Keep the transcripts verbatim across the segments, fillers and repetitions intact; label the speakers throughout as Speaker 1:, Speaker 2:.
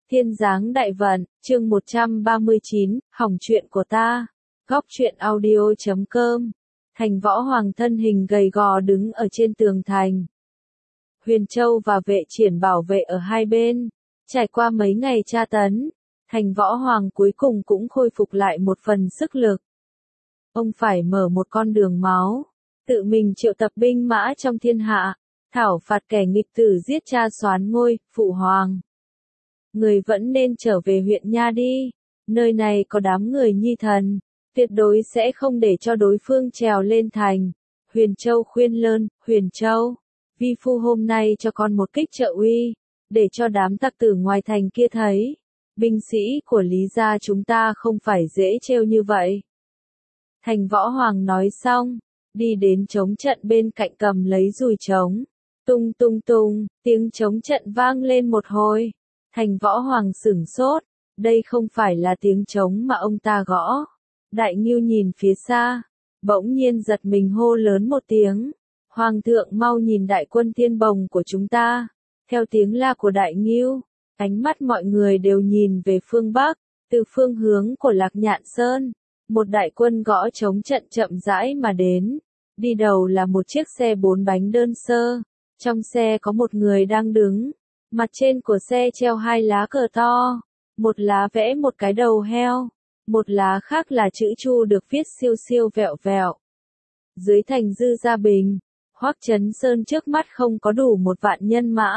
Speaker 1: Thiên Giáng Đại Vận, chương một trăm ba mươi chín, hỏng chuyện của ta. Góc truyện audio chấm com. Thành Võ Hoàng thân hình gầy gò đứng ở trên tường thành. Huyền Châu và vệ triển bảo vệ ở hai bên. Trải qua mấy ngày tra tấn, Thành Võ Hoàng cuối cùng cũng khôi phục lại một phần sức lực. Ông phải mở một con đường máu, tự mình triệu tập binh mã trong thiên hạ, thảo phạt kẻ nghịch tử giết cha soán ngôi, phụ hoàng. Người vẫn nên trở về huyện Nha đi, nơi này có đám người nhi thần, tuyệt đối sẽ không để cho đối phương trèo lên thành. Huyền Châu khuyên lơn, Huyền Châu, vi phu hôm nay cho con một kích trợ uy, để cho đám tặc tử ngoài thành kia thấy, binh sĩ của Lý gia chúng ta không phải dễ trêu như vậy. Thành Võ Hoàng nói xong, đi đến trống trận bên cạnh cầm lấy dùi trống, tung tung tung, tiếng trống trận vang lên một hồi. Thành Võ Hoàng sửng sốt, đây không phải là tiếng trống mà ông ta gõ. Đại Ngưu nhìn phía xa, bỗng nhiên giật mình hô lớn một tiếng. Hoàng thượng mau nhìn đại quân Thiên Bồng của chúng ta. Theo tiếng la của Đại Ngưu, ánh mắt mọi người đều nhìn về phương Bắc, từ phương hướng của Lạc Nhạn Sơn. Một đại quân gõ trống trận chậm rãi mà đến. Đi đầu là một chiếc xe bốn bánh đơn sơ. Trong xe có một người đang đứng. Mặt trên của xe treo hai lá cờ to, một lá vẽ một cái đầu heo, một lá khác là chữ Chu được viết siêu siêu vẹo vẹo. Dưới thành Dư Gia Bình, Hoắc Chấn Sơn trước mắt không có đủ một vạn nhân mã.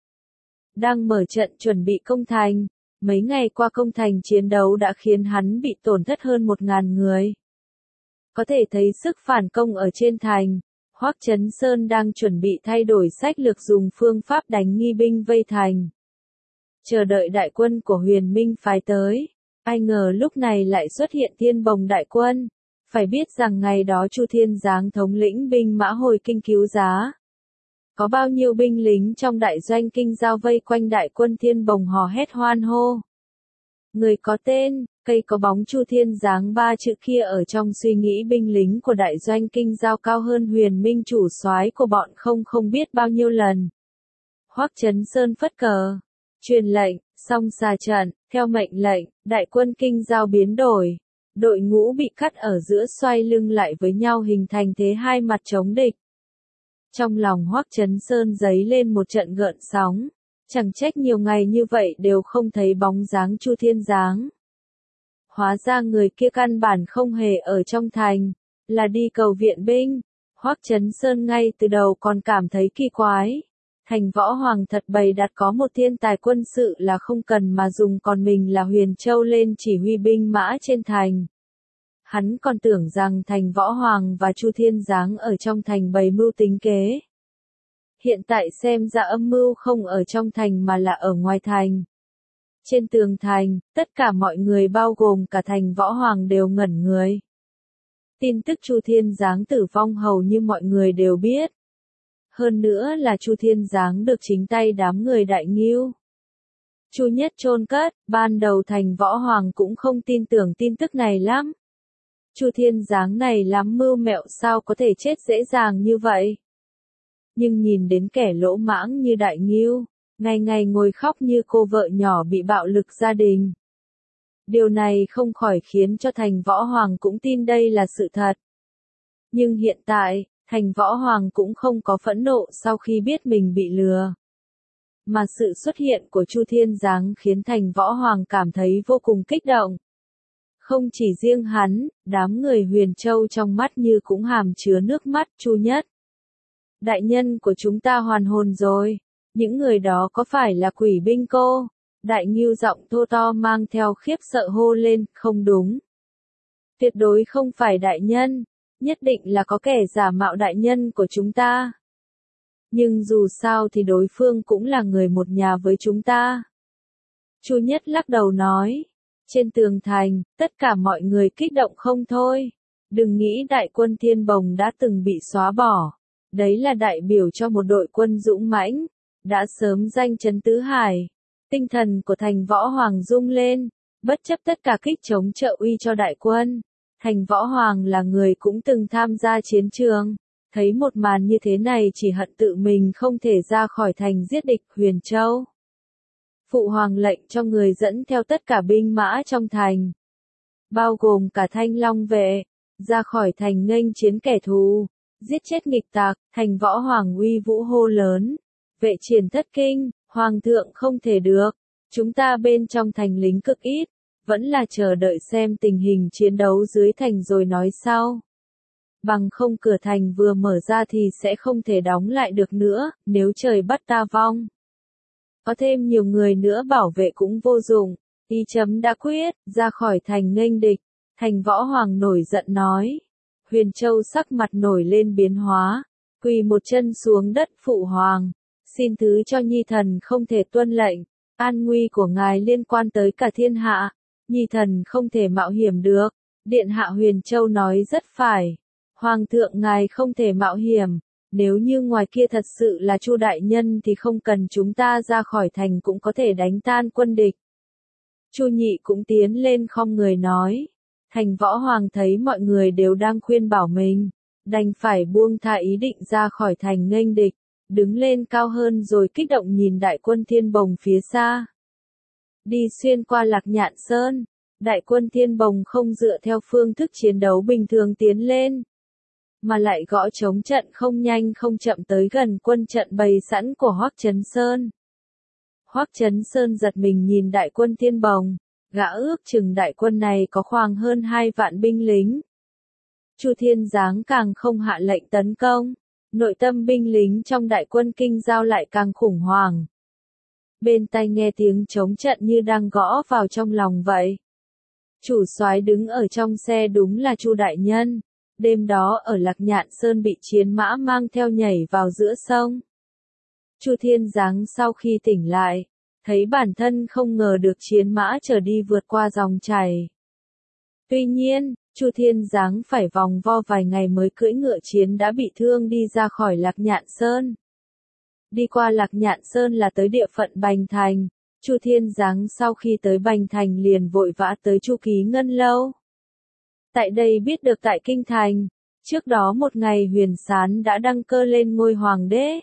Speaker 1: Đang mở trận chuẩn bị công thành, mấy ngày qua công thành chiến đấu đã khiến hắn bị tổn thất hơn một ngàn người. Có thể thấy sức phản công ở trên thành. Hoắc Chấn Sơn đang chuẩn bị thay đổi sách lược dùng phương pháp đánh nghi binh vây thành. Chờ đợi đại quân của Huyền Minh phái tới. Ai ngờ lúc này lại xuất hiện Thiên Bồng đại quân. Phải biết rằng ngày đó Chu Thiên Giáng thống lĩnh binh mã hồi kinh cứu giá. Có bao nhiêu binh lính trong đại doanh kinh giao vây quanh đại quân Thiên Bồng hò hét hoan hô. Người có tên, cây có bóng Chu Thiên Giáng ba chữ kia ở trong suy nghĩ binh lính của đại doanh kinh giao cao hơn Huyền Minh chủ soái của bọn không không biết bao nhiêu lần. Hoắc Chấn Sơn phất cờ, truyền lệnh, xong xà trận, theo mệnh lệnh, đại quân kinh giao biến đổi. Đội ngũ bị cắt ở giữa xoay lưng lại với nhau hình thành thế hai mặt chống địch. Trong lòng Hoắc Chấn Sơn dấy lên một trận gợn sóng. Chẳng trách nhiều ngày như vậy đều không thấy bóng dáng Chu Thiên Giáng. Hóa ra người kia căn bản không hề ở trong thành, là đi cầu viện binh. Hoắc Chấn Sơn ngay từ đầu còn cảm thấy kỳ quái. Thành Võ Hoàng thật bày đặt có một thiên tài quân sự là không cần mà dùng, còn mình là Huyền Châu lên chỉ huy binh mã trên thành. Hắn còn tưởng rằng Thành Võ Hoàng và Chu Thiên Giáng ở trong thành bày mưu tính kế. Hiện tại xem ra âm mưu không ở trong thành mà là ở ngoài thành. Trên tường thành, tất cả mọi người bao gồm cả Thành Võ Hoàng đều ngẩn người. Tin tức Chu Thiên Giáng tử vong hầu như mọi người đều biết. Hơn nữa là Chu Thiên Giáng được chính tay đám người Đại Ngưu Chu Nhất chôn cất, ban đầu Thành Võ Hoàng cũng không tin tưởng tin tức này lắm. Chu Thiên Giáng này lắm mưu mẹo sao có thể chết dễ dàng như vậy. Nhưng nhìn đến kẻ lỗ mãng như Đại Ngưu, ngày ngày ngồi khóc như cô vợ nhỏ bị bạo lực gia đình. Điều này không khỏi khiến cho Thành Võ Hoàng cũng tin đây là sự thật. Nhưng hiện tại, Thành Võ Hoàng cũng không có phẫn nộ sau khi biết mình bị lừa. Mà sự xuất hiện của Chu Thiên Giáng khiến Thành Võ Hoàng cảm thấy vô cùng kích động. Không chỉ riêng hắn, đám người Huyền Châu trong mắt như cũng hàm chứa nước mắt. Chu Nhất, đại nhân của chúng ta hoàn hồn rồi. Những người đó có phải là quỷ binh cô? Đại Ngưu giọng thô to mang theo khiếp sợ hô lên, không đúng. Tuyệt đối không phải đại nhân, nhất định là có kẻ giả mạo đại nhân của chúng ta. Nhưng dù sao thì đối phương cũng là người một nhà với chúng ta. Chu Nhất lắc đầu nói. Trên tường thành, tất cả mọi người kích động không thôi. Đừng nghĩ đại quân Thiên Bồng đã từng bị xóa bỏ. Đấy là đại biểu cho một đội quân dũng mãnh, đã sớm danh chấn tứ hải. Tinh thần của Thành Võ Hoàng rung lên, bất chấp tất cả kích chống trợ uy cho đại quân. Thành Võ Hoàng là người cũng từng tham gia chiến trường, thấy một màn như thế này chỉ hận tự mình không thể ra khỏi thành giết địch. Huyền Châu Phụ hoàng lệnh cho người dẫn theo tất cả binh mã trong thành, bao gồm cả Thanh Long vệ, ra khỏi thành nghênh chiến kẻ thù, giết chết nghịch tặc. Thành Võ Hoàng uy vũ hô lớn, vệ triển thất kinh, hoàng thượng không thể được, chúng ta bên trong thành lính cực ít, vẫn là chờ đợi xem tình hình chiến đấu dưới thành rồi nói sau. Bằng không cửa thành vừa mở ra thì sẽ không thể đóng lại được nữa, nếu trời bắt ta vong. Có thêm nhiều người nữa bảo vệ cũng vô dụng, ý chấm đã quyết, ra khỏi thành nghênh địch. Thành Võ Hoàng nổi giận nói. Huyền Châu sắc mặt nổi lên biến hóa, quỳ một chân xuống đất phụ hoàng, xin thứ cho nhi thần không thể tuân lệnh, an nguy của ngài liên quan tới cả thiên hạ, nhi thần không thể mạo hiểm được. Điện hạ Huyền Châu nói rất phải, hoàng thượng ngài không thể mạo hiểm, nếu như ngoài kia thật sự là Chu đại nhân thì không cần chúng ta ra khỏi thành cũng có thể đánh tan quân địch. Chu Nhị cũng tiến lên khom người nói. Thành Võ Hoàng thấy mọi người đều đang khuyên bảo mình, đành phải buông tha ý định ra khỏi thành nghênh địch, đứng lên cao hơn rồi kích động nhìn đại quân Thiên Bồng phía xa. Đi xuyên qua Lạc Nhạn Sơn, đại quân Thiên Bồng không dựa theo phương thức chiến đấu bình thường tiến lên, mà lại gõ trống trận không nhanh không chậm tới gần quân trận bày sẵn của Hoắc Chấn Sơn. Hoắc Chấn Sơn giật mình nhìn đại quân Thiên Bồng. Gã ước chừng đại quân này có khoảng hơn hai vạn binh lính. Chu Thiên Giáng càng không hạ lệnh tấn công, nội tâm binh lính trong đại quân Kinh Giao lại càng khủng hoảng. Bên tai nghe tiếng trống trận như đang gõ vào trong lòng vậy. Chủ soái đứng ở trong xe đúng là Chu đại nhân, đêm đó ở Lạc Nhạn Sơn bị chiến mã mang theo nhảy vào giữa sông. Chu Thiên Giáng sau khi tỉnh lại, thấy bản thân không ngờ được chiến mã trở đi vượt qua dòng chảy. Tuy nhiên, Chu Thiên Giáng phải vòng vo vài ngày mới cưỡi ngựa chiến đã bị thương đi ra khỏi Lạc Nhạn Sơn. Đi qua Lạc Nhạn Sơn là tới địa phận Bành Thành, Chu Thiên Giáng sau khi tới Bành Thành liền vội vã tới Chu Ký Ngân Lâu. Tại đây biết được tại Kinh Thành, trước đó một ngày Huyền Sán đã đăng cơ lên ngôi hoàng đế.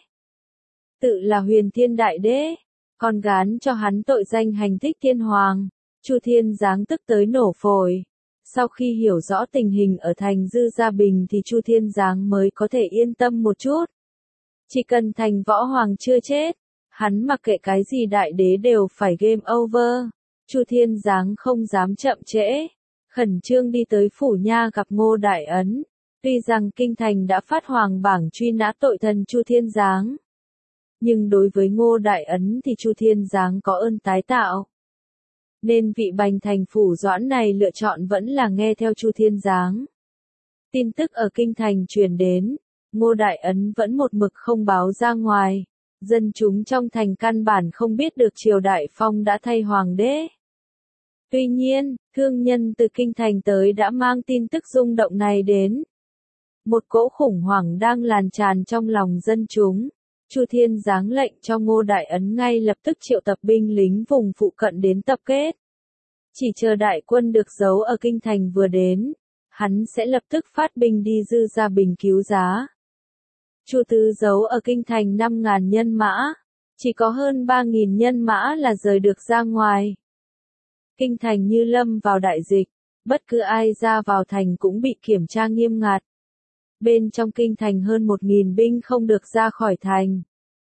Speaker 1: Tự là Huyền Thiên Đại Đế. Còn gán cho hắn tội danh hành thích thiên hoàng. Chu Thiên Giáng tức tới nổ phổi. Sau khi hiểu rõ tình hình ở thành Dư Gia Bình thì Chu Thiên Giáng mới có thể yên tâm một chút. Chỉ cần Thành Võ Hoàng chưa chết, hắn mặc kệ cái gì đại đế đều phải game over. Chu Thiên Giáng không dám chậm trễ, khẩn trương đi tới phủ nha gặp Ngô Đại Ấn. Tuy rằng Kinh Thành đã phát hoàng bảng truy nã tội thần Chu Thiên Giáng, nhưng đối với Ngô Đại Ấn thì Chu Thiên Giáng có ơn tái tạo. Nên vị Bành Thành phủ doãn này lựa chọn vẫn là nghe theo Chu Thiên Giáng. Tin tức ở Kinh Thành truyền đến, Ngô Đại Ấn vẫn một mực không báo ra ngoài. Dân chúng trong thành căn bản không biết được Triều Đại Phong đã thay hoàng đế. Tuy nhiên, thương nhân từ Kinh Thành tới đã mang tin tức rung động này đến. Một cỗ khủng hoảng đang lan tràn trong lòng dân chúng. Chu Thiên Giáng lệnh cho Ngô Đại Ấn ngay lập tức triệu tập binh lính vùng phụ cận đến tập kết. Chỉ chờ đại quân được giấu ở Kinh Thành vừa đến, hắn sẽ lập tức phát binh đi Dư Gia Bình cứu giá. Chu Tứ giấu ở Kinh Thành năm ngàn nhân mã, chỉ có hơn ba nghìn nhân mã là rời được ra ngoài. Kinh Thành như lâm vào đại dịch, bất cứ ai ra vào thành cũng bị kiểm tra nghiêm ngặt. Bên trong Kinh Thành hơn một nghìn binh không được ra khỏi thành.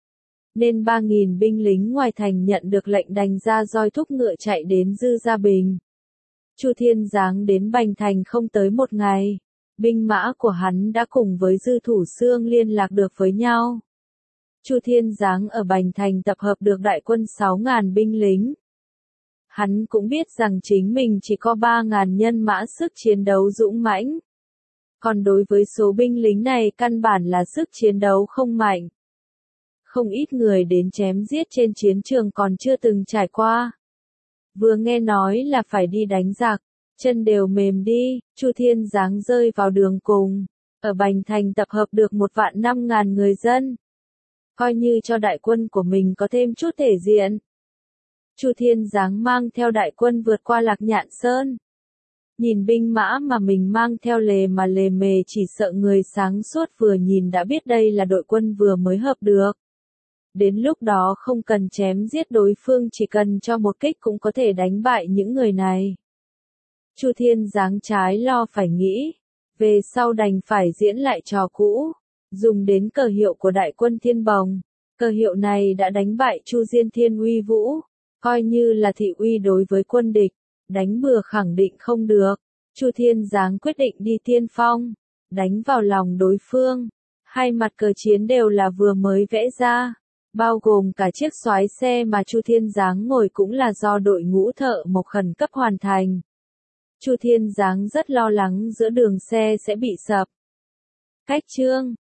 Speaker 1: Nên ba nghìn binh lính ngoài thành nhận được lệnh đành ra roi thúc ngựa chạy đến Dư Gia Bình. Chu Thiên Giáng đến Bành Thành không tới một ngày, binh mã của hắn đã cùng với Dư Thủ Xương liên lạc được với nhau. Chu Thiên Giáng ở Bành Thành tập hợp được đại quân sáu ngàn binh lính. Hắn cũng biết rằng chính mình chỉ có ba ngàn nhân mã sức chiến đấu dũng mãnh. Còn đối với số binh lính này căn bản là sức chiến đấu không mạnh. Không ít người đến chém giết trên chiến trường còn chưa từng trải qua. Vừa nghe nói là phải đi đánh giặc, chân đều mềm đi. Chu Thiên Giáng rơi vào đường cùng. Ở Bành Thành tập hợp được một vạn năm ngàn người dân. Coi như cho đại quân của mình có thêm chút thể diện. Chu Thiên Giáng mang theo đại quân vượt qua Lạc Nhạn Sơn. Nhìn binh mã mà mình mang theo lề mà lề mề, chỉ sợ người sáng suốt vừa nhìn đã biết đây là đội quân vừa mới hợp được. Đến lúc đó không cần chém giết đối phương, chỉ cần cho một kích cũng có thể đánh bại những người này. Chu Thiên Giáng trái lo phải nghĩ, về sau đành phải diễn lại trò cũ, dùng đến cờ hiệu của đại quân Thiên Bồng. Cờ hiệu này đã đánh bại Chu Diên Thiên uy vũ, coi như là thị uy đối với quân địch, đánh bừa khẳng định không được. Chu Thiên Giáng quyết định đi tiên phong, đánh vào lòng đối phương. Hai mặt cờ chiến đều là vừa mới vẽ ra, bao gồm cả chiếc soái xe mà Chu Thiên Giáng ngồi cũng là do đội ngũ thợ mộc khẩn cấp hoàn thành. Chu Thiên Giáng rất lo lắng giữa đường xe sẽ bị sập. Cách chương